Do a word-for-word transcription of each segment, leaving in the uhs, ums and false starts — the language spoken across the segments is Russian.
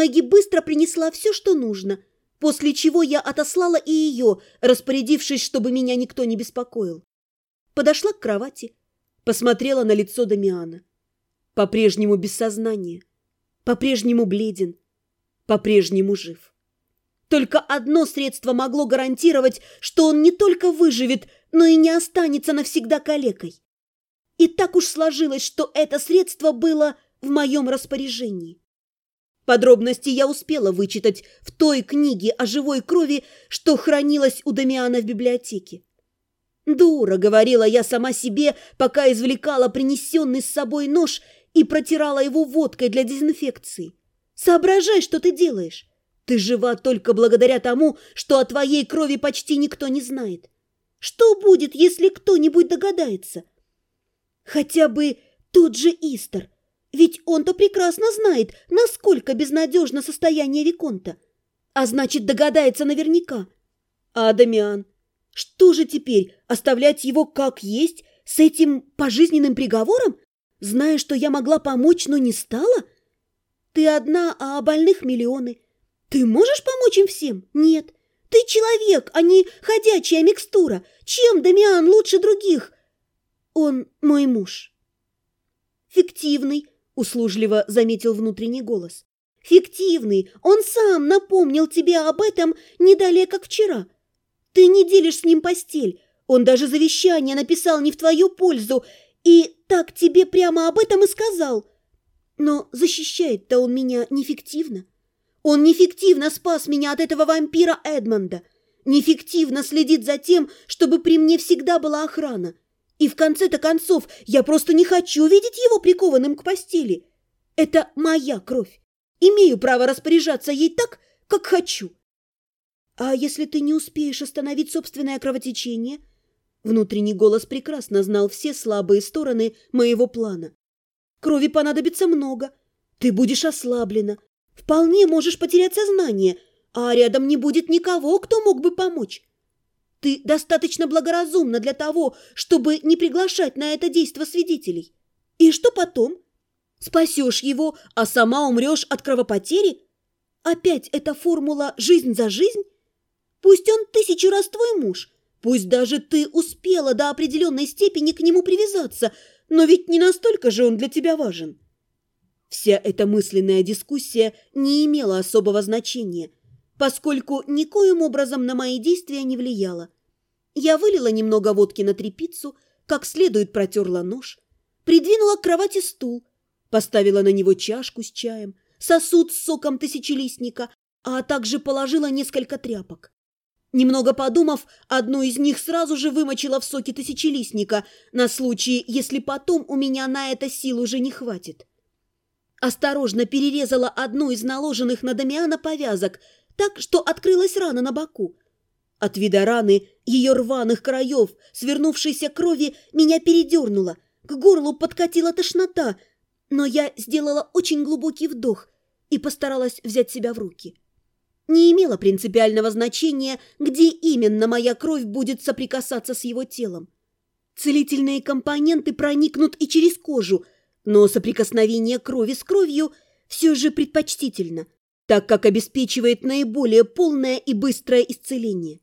Мэгги быстро принесла все, что нужно, после чего я отослала и ее, распорядившись, чтобы меня никто не беспокоил. Подошла к кровати, посмотрела на лицо Дамиана. По-прежнему без сознания, по-прежнему бледен, по-прежнему жив. Только одно средство могло гарантировать, что он не только выживет, но и не останется навсегда калекой. И так уж сложилось, что это средство было в моем распоряжении. Подробности я успела вычитать в той книге о живой крови, что хранилась у Дамиана в библиотеке. «Дура», — говорила я сама себе, пока извлекала принесенный с собой нож и протирала его водкой для дезинфекции. «Соображай, что ты делаешь. Ты жива только благодаря тому, что о твоей крови почти никто не знает. Что будет, если кто-нибудь догадается? Хотя бы тот же Истер. Ведь он-то прекрасно знает, насколько безнадежно состояние Виконта. А значит, догадается наверняка. А Дамиан? Что же теперь, оставлять его как есть, с этим пожизненным приговором, зная, что я могла помочь, но не стала? Ты одна, а о больных миллионы. Ты можешь помочь им всем? Нет. Ты человек, а не ходячая микстура. Чем Дамиан лучше других? Он мой муж. Фиктивный, услужливо заметил внутренний голос. Фиктивный. Он сам напомнил тебе об этом не далее, как вчера. Ты не делишь с ним постель. Он даже завещание написал не в твою пользу. И так тебе прямо об этом и сказал. Но защищает-то он меня нефиктивно. Он нефиктивно спас меня от этого вампира Эдмонда. Нефиктивно следит за тем, чтобы при мне всегда была охрана. И в конце-то концов я просто не хочу видеть его прикованным к постели. Это моя кровь. Имею право распоряжаться ей так, как хочу. А если ты не успеешь остановить собственное кровотечение? Внутренний голос прекрасно знал все слабые стороны моего плана. Крови понадобится много. Ты будешь ослаблена. Вполне можешь потерять сознание, а рядом не будет никого, кто мог бы помочь. Ты достаточно благоразумна для того, чтобы не приглашать на это действо свидетелей. И что потом? Спасешь его, а сама умрешь от кровопотери? Опять эта формула «жизнь за жизнь»? Пусть он тысячу раз твой муж, пусть даже ты успела до определенной степени к нему привязаться, но ведь не настолько же он для тебя важен. Вся эта мысленная дискуссия не имела особого значения, поскольку никоим образом на мои действия не влияла. Я вылила немного водки на тряпицу, как следует протерла нож, придвинула к кровати стул, поставила на него чашку с чаем, сосуд с соком тысячелистника, а также положила несколько тряпок. Немного подумав, одну из них сразу же вымочила в соке тысячелистника на случай, если потом у меня на это сил уже не хватит. Осторожно перерезала одну из наложенных на Дамиана повязок, так, что открылась рана на боку. От вида раны, ее рваных краев, свернувшейся крови, меня передернуло, к горлу подкатила тошнота, но я сделала очень глубокий вдох и постаралась взять себя в руки. Не имело принципиального значения, где именно моя кровь будет соприкасаться с его телом. Целительные компоненты проникнут и через кожу, но соприкосновение крови с кровью все же предпочтительно, так как обеспечивает наиболее полное и быстрое исцеление.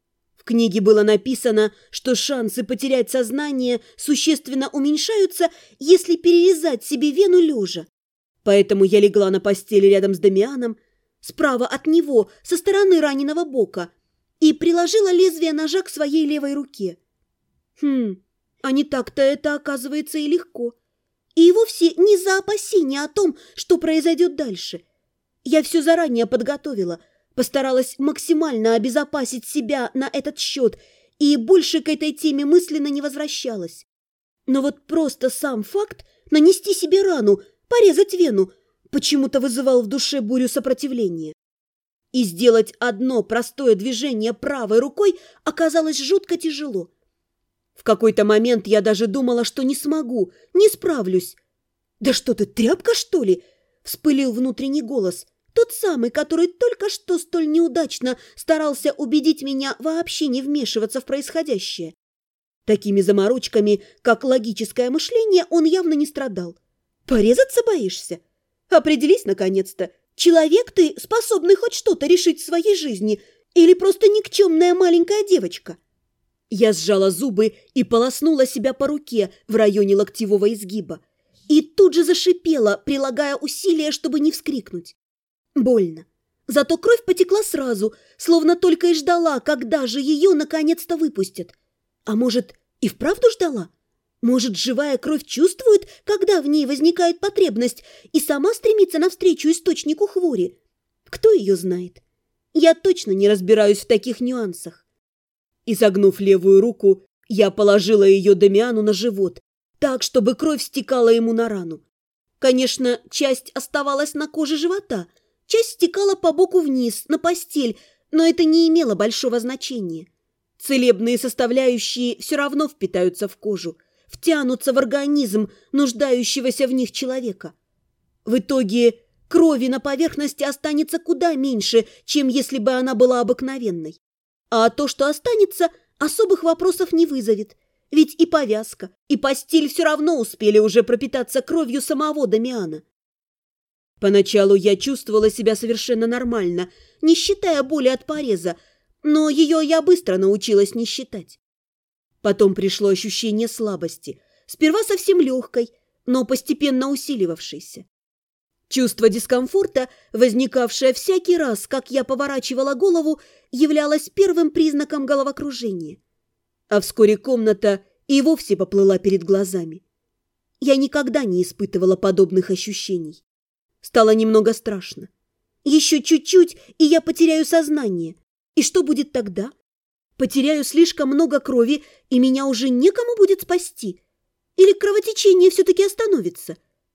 В книге было написано, что шансы потерять сознание существенно уменьшаются, если перерезать себе вену лежа. Поэтому я легла на постели рядом с Дамианом, справа от него, со стороны раненого бока, и приложила лезвие ножа к своей левой руке. Хм, а не так-то это оказывается и легко. И вовсе не за опасения о том, что произойдет дальше. Я все заранее подготовила, постаралась максимально обезопасить себя на этот счет и больше к этой теме мысленно не возвращалась. Но вот просто сам факт нанести себе рану, порезать вену, почему-то вызывал в душе бурю сопротивления. И сделать одно простое движение правой рукой оказалось жутко тяжело. В какой-то момент я даже думала, что не смогу, не справлюсь. «Да что ты, тряпка, что ли?» – вспылил внутренний голос, тот самый, который только что столь неудачно старался убедить меня вообще не вмешиваться в происходящее. Такими заморочками, как логическое мышление, он явно не страдал. «Порезаться боишься? Определись, наконец-то, Человек ты, способный хоть что-то решить в своей жизни, или просто никчемная маленькая девочка?» Я сжала зубы и полоснула себя по руке в районе локтевого изгиба. И тут же зашипела, прилагая усилия, чтобы не вскрикнуть. Больно. Зато кровь потекла сразу, словно только и ждала, когда же ее наконец-то выпустят. А может, и вправду ждала? Может, живая кровь чувствует, когда в ней возникает потребность, и сама стремится навстречу источнику хвори? Кто ее знает? Я точно не разбираюсь в таких нюансах. Изогнув левую руку, я положила ее Дамиану на живот, так, чтобы кровь стекала ему на рану. Конечно, часть оставалась на коже живота, часть стекала по боку вниз, на постель, но это не имело большого значения. Целебные составляющие все равно впитаются в кожу, втянутся в организм нуждающегося в них человека. В итоге крови на поверхности останется куда меньше, чем если бы она была обыкновенной. А то, что останется, особых вопросов не вызовет. Ведь и повязка, и постель все равно успели уже пропитаться кровью самого Дамиана. Поначалу я чувствовала себя совершенно нормально, не считая боли от пореза, но ее я быстро научилась не считать. Потом пришло ощущение слабости, сперва совсем легкой, но постепенно усиливавшейся. Чувство дискомфорта, возникавшее всякий раз, как я поворачивала голову, являлось первым признаком головокружения. А вскоре комната и вовсе поплыла перед глазами. Я никогда не испытывала подобных ощущений. Стало немного страшно. Еще чуть-чуть, и я потеряю сознание. И что будет тогда? Потеряю слишком много крови, и меня уже некому будет спасти? Или кровотечение все-таки остановится?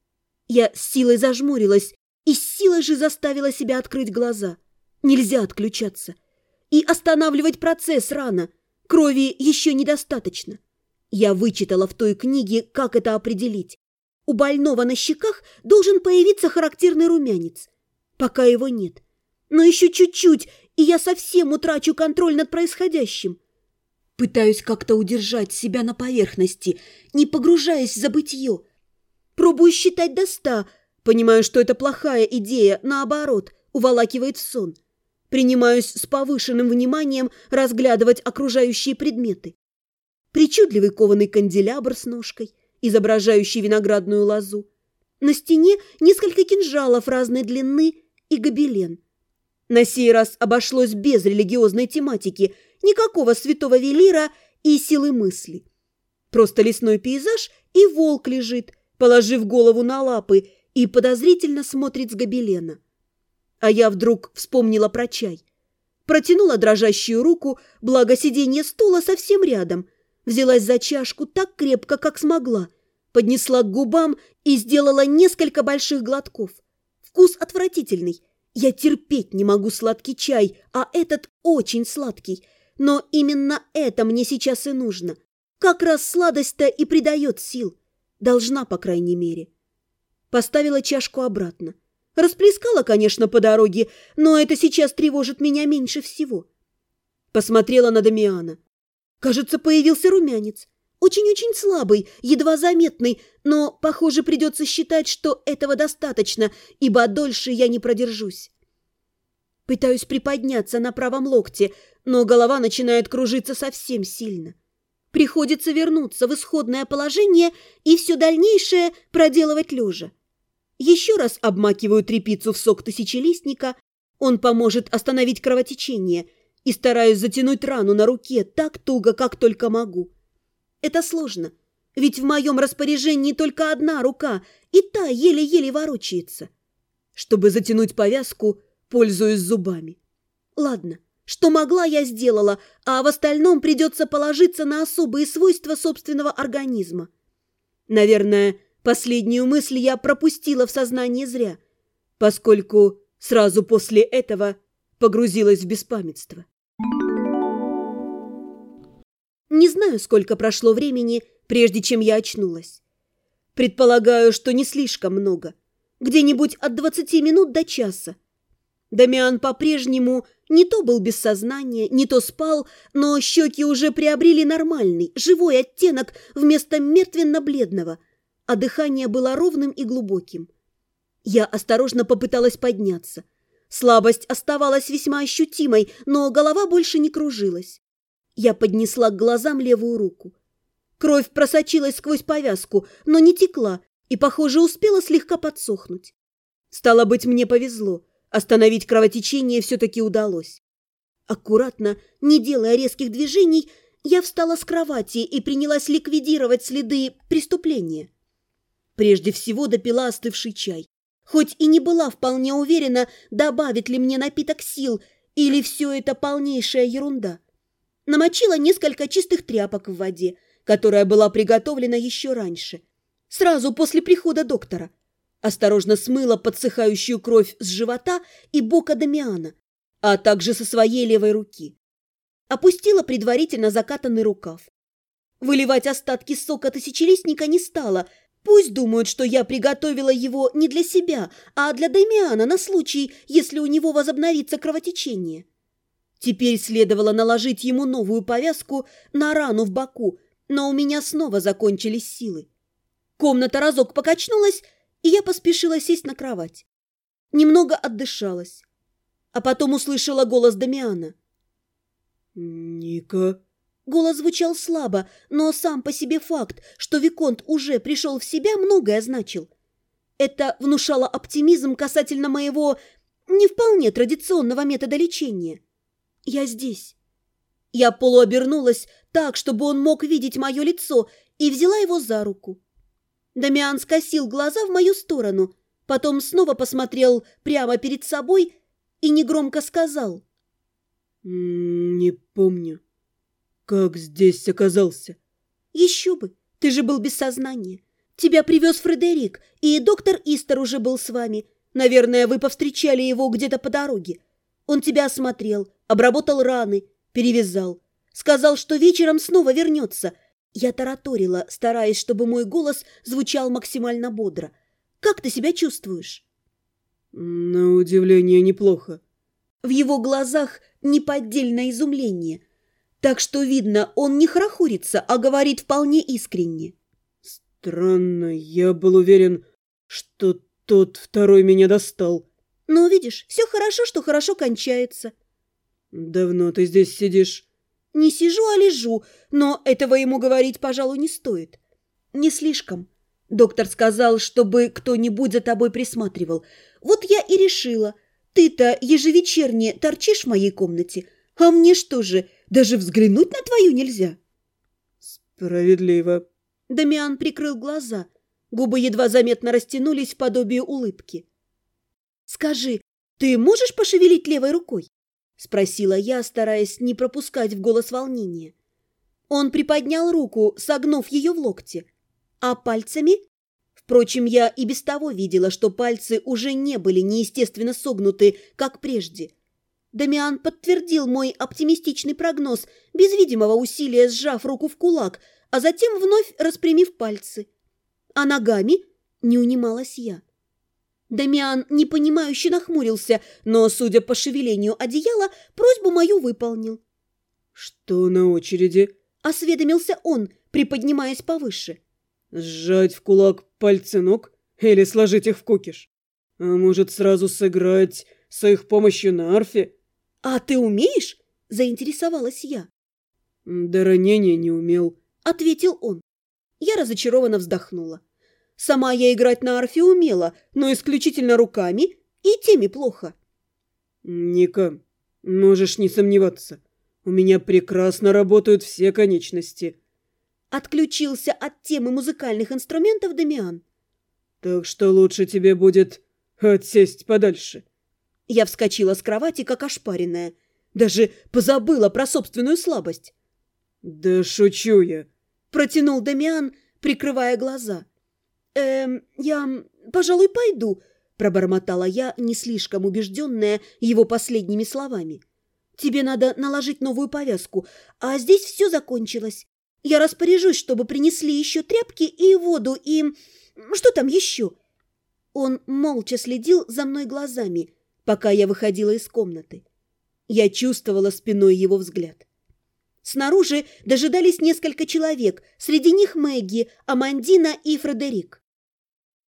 Я с силой зажмурилась и с силой же заставила себя открыть глаза. Нельзя отключаться. И останавливать процесс рано. Крови еще недостаточно. Я вычитала в той книге, как это определить. У больного на щеках должен появиться характерный румянец. Пока его нет. Но еще чуть-чуть, и я совсем утрачу контроль над происходящим. Пытаюсь как-то удержать себя на поверхности, не погружаясь в забытье. Пробую считать до ста, понимаю, что это плохая идея, наоборот, уволакивает в сон. Принимаюсь с повышенным вниманием разглядывать окружающие предметы. Причудливый кованый канделябр с ножкой, изображающий виноградную лозу. На стене несколько кинжалов разной длины и гобелен. На сей раз обошлось без религиозной тематики, никакого святого велира и силы мысли. Просто лесной пейзаж, и волк лежит, положив голову на лапы, и подозрительно смотрит с гобелена. А я вдруг вспомнила про чай. Протянула дрожащую руку, благо сиденье стула совсем рядом. Взялась за чашку так крепко, как смогла. Поднесла к губам и сделала несколько больших глотков. Вкус отвратительный. Я терпеть не могу сладкий чай, а этот очень сладкий. Но именно это мне сейчас и нужно. Как раз сладость-то и придает сил. Должна, по крайней мере. Поставила чашку обратно. Расплескала, конечно, по дороге, но это сейчас тревожит меня меньше всего. Посмотрела на Дамиана. Кажется, появился румянец. Очень-очень слабый, едва заметный, но, похоже, придется считать, что этого достаточно, ибо дольше я не продержусь. Пытаюсь приподняться на правом локте, но голова начинает кружиться совсем сильно. Приходится вернуться в исходное положение и все дальнейшее проделывать лежа. Еще раз обмакиваю тряпицу в сок тысячелистника, он поможет остановить кровотечение, и стараюсь затянуть рану на руке так туго, как только могу. Это сложно, ведь в моем распоряжении только одна рука, и та еле-еле ворочается. Чтобы затянуть повязку, пользуюсь зубами. Ладно, что могла, я сделала, а в остальном придется положиться на особые свойства собственного организма. Наверное, последнюю мысль я пропустила в сознание зря, поскольку сразу после этого погрузилась в беспамятство. Не знаю, сколько прошло времени, прежде чем я очнулась. Предполагаю, что не слишком много. Где-нибудь от двадцати минут до часа. Дамиан по-прежнему не то был без сознания, не то спал, но щеки уже приобрели нормальный, живой оттенок вместо мертвенно-бледного, а дыхание было ровным и глубоким. Я осторожно попыталась подняться. Слабость оставалась весьма ощутимой, но голова больше не кружилась. Я поднесла к глазам левую руку. Кровь просочилась сквозь повязку, но не текла и, похоже, успела слегка подсохнуть. Стало быть, мне повезло. Остановить кровотечение все-таки удалось. Аккуратно, не делая резких движений, я встала с кровати и принялась ликвидировать следы преступления. Прежде всего допила остывший чай. Хоть и не была вполне уверена, добавит ли мне напиток сил, или все это полнейшая ерунда. Намочила несколько чистых тряпок в воде, которая была приготовлена еще раньше, сразу после прихода доктора. Осторожно смыла подсыхающую кровь с живота и бока Дамиана, а также со своей левой руки. Опустила предварительно закатанный рукав. Выливать остатки сока тысячелистника не стала. Пусть думают, что я приготовила его не для себя, а для Дамиана на случай, если у него возобновится кровотечение. Теперь следовало наложить ему новую повязку на рану в боку, но у меня снова закончились силы. Комната разок покачнулась, и я поспешила сесть на кровать. Немного отдышалась, а потом услышала голос Дамиана. «Ника...» Голос звучал слабо, но сам по себе факт, что Виконт уже пришел в себя, многое значил. Это внушало оптимизм касательно моего не вполне традиционного метода лечения. Я здесь. Я полуобернулась так, чтобы он мог видеть мое лицо, и взяла его за руку. Дамиан скосил глаза в мою сторону, потом снова посмотрел прямо перед собой и негромко сказал. «Не помню, как здесь оказался». «Еще бы, ты же был без сознания. Тебя привез Фредерик, и доктор Истер уже был с вами. Наверное, вы повстречали его где-то по дороге. Он тебя осмотрел, обработал раны, перевязал. Сказал, что вечером снова вернется». Я тараторила, стараясь, чтобы мой голос звучал максимально бодро. «Как ты себя чувствуешь?» «На удивление, неплохо». В его глазах неподдельное изумление. Так что, видно, он не хорохорится, а говорит вполне искренне. «Странно, я был уверен, что тот второй меня достал». «Ну, видишь, все хорошо, что хорошо кончается». «Давно ты здесь сидишь?» «Не сижу, а лежу, но этого ему говорить, пожалуй, не стоит». «Не слишком. Доктор сказал, чтобы кто-нибудь за тобой присматривал. Вот я и решила. Ты-то ежевечерне торчишь в моей комнате, а мне что же, даже взглянуть на твою нельзя?» «Справедливо». Дамиан прикрыл глаза. Губы едва заметно растянулись в подобие улыбки. «Скажи, ты можешь пошевелить левой рукой?» — спросила я, стараясь не пропускать в голос волнения. Он приподнял руку, согнув ее в локте. «А пальцами?» Впрочем, я и без того видела, что пальцы уже не были неестественно согнуты, как прежде. Дамиан подтвердил мой оптимистичный прогноз, без видимого усилия сжав руку в кулак, а затем вновь распрямив пальцы. «А ногами?» — не унималась я. Дамиан непонимающе нахмурился, но, судя по шевелению одеяла, просьбу мою выполнил. «Что на очереди?» — осведомился он, приподнимаясь повыше. «Сжать в кулак пальцы ног или сложить их в кукиш? А может, сразу сыграть с их помощью на арфе?» «А ты умеешь?» — заинтересовалась я. «До ранения не умел», — ответил он. Я разочарованно вздохнула. Сама я играть на арфе умела, но исключительно руками, и теми плохо. «Ника, можешь не сомневаться, у меня прекрасно работают все конечности». Отключился от темы музыкальных инструментов Дамиан. «Так что лучше тебе будет отсесть подальше». Я вскочила с кровати, как ошпаренная. Даже позабыла про собственную слабость. «Да шучу я», — протянул Дамиан, прикрывая глаза. «Эм, я, пожалуй, пойду», — пробормотала я, не слишком убежденная его последними словами. «Тебе надо наложить новую повязку, а здесь все закончилось. Я распоряжусь, чтобы принесли еще тряпки и воду, и... что там еще?» Он молча следил за мной глазами, пока я выходила из комнаты. Я чувствовала спиной его взгляд. Снаружи дожидались несколько человек, среди них Мэгги, Амандина и Фредерик.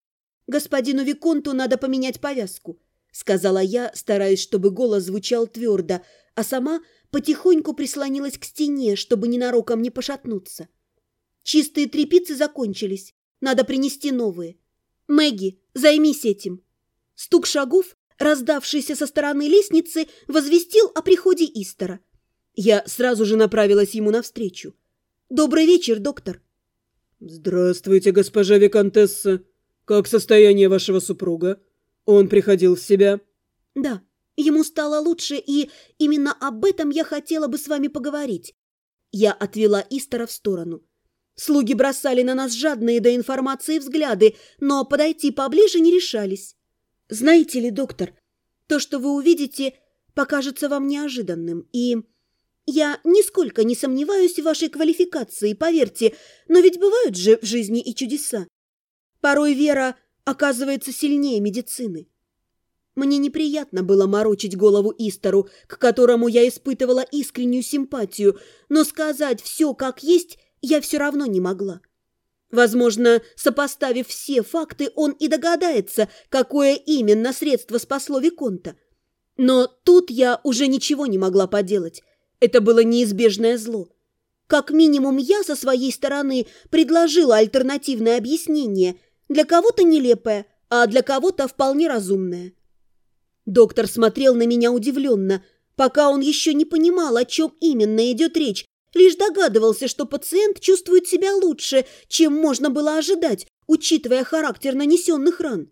«Господину Виконту надо поменять повязку», — сказала я, стараясь, чтобы голос звучал твердо, а сама потихоньку прислонилась к стене, чтобы ненароком не пошатнуться. «Чистые тряпицы закончились. Надо принести новые. Мэгги, займись этим». Стук шагов, раздавшийся со стороны лестницы, возвестил о приходе Истера. Я сразу же направилась ему навстречу. «Добрый вечер, доктор». «Здравствуйте, госпожа виконтесса. Как состояние вашего супруга? Он приходил в себя?» «Да, ему стало лучше, и именно об этом я хотела бы с вами поговорить». Я отвела Истера в сторону. Слуги бросали на нас жадные до информации взгляды, но подойти поближе не решались. «Знаете ли, доктор, то, что вы увидите, покажется вам неожиданным, и я нисколько не сомневаюсь в вашей квалификации, поверьте, но ведь бывают же в жизни и чудеса. Порой вера оказывается сильнее медицины». Мне неприятно было морочить голову Истеру, к которому я испытывала искреннюю симпатию, но сказать все как есть я все равно не могла. Возможно, сопоставив все факты, он и догадается, какое именно средство спасло Виконта. Но тут я уже ничего не могла поделать. Это было неизбежное зло. Как минимум, я со своей стороны предложила альтернативное объяснение, для кого-то нелепое, а для кого-то вполне разумное. Доктор смотрел на меня удивленно, пока он еще не понимал, о чем именно идет речь, лишь догадывался, что пациент чувствует себя лучше, чем можно было ожидать, учитывая характер нанесенных ран.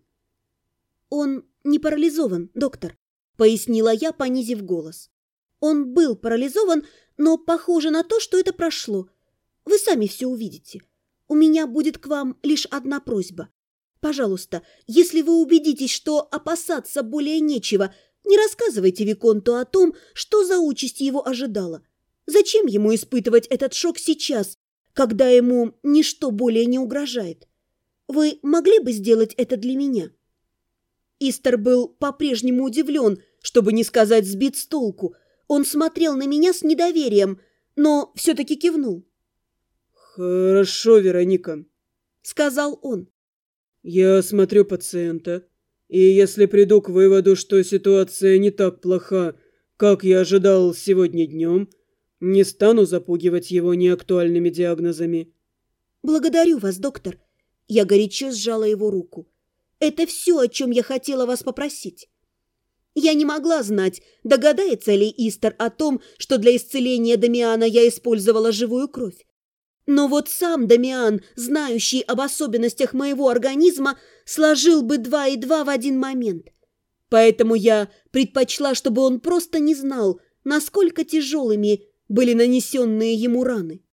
«Он не парализован, доктор», — пояснила я, понизив голос. «Он был парализован, но похоже на то, что это прошло. Вы сами все увидите. У меня будет к вам лишь одна просьба. Пожалуйста, если вы убедитесь, что опасаться более нечего, не рассказывайте Виконту о том, что за участь его ожидала. Зачем ему испытывать этот шок сейчас, когда ему ничто более не угрожает? Вы могли бы сделать это для меня?» Истер был по-прежнему удивлен, чтобы не сказать сбит с толку. Он смотрел на меня с недоверием, но все-таки кивнул. «Хорошо, Вероника», — сказал он. «Я осмотрю пациента, и если приду к выводу, что ситуация не так плоха, как я ожидал сегодня днем, не стану запугивать его неактуальными диагнозами». «Благодарю вас, доктор». Я горячо сжала его руку. «Это все, о чем я хотела вас попросить». Я не могла знать, догадается ли Истер о том, что для исцеления Дамиана я использовала живую кровь. Но вот сам Дамиан, знающий об особенностях моего организма, сложил бы два и два в один момент. Поэтому я предпочла, чтобы он просто не знал, насколько тяжелыми были нанесенные ему раны.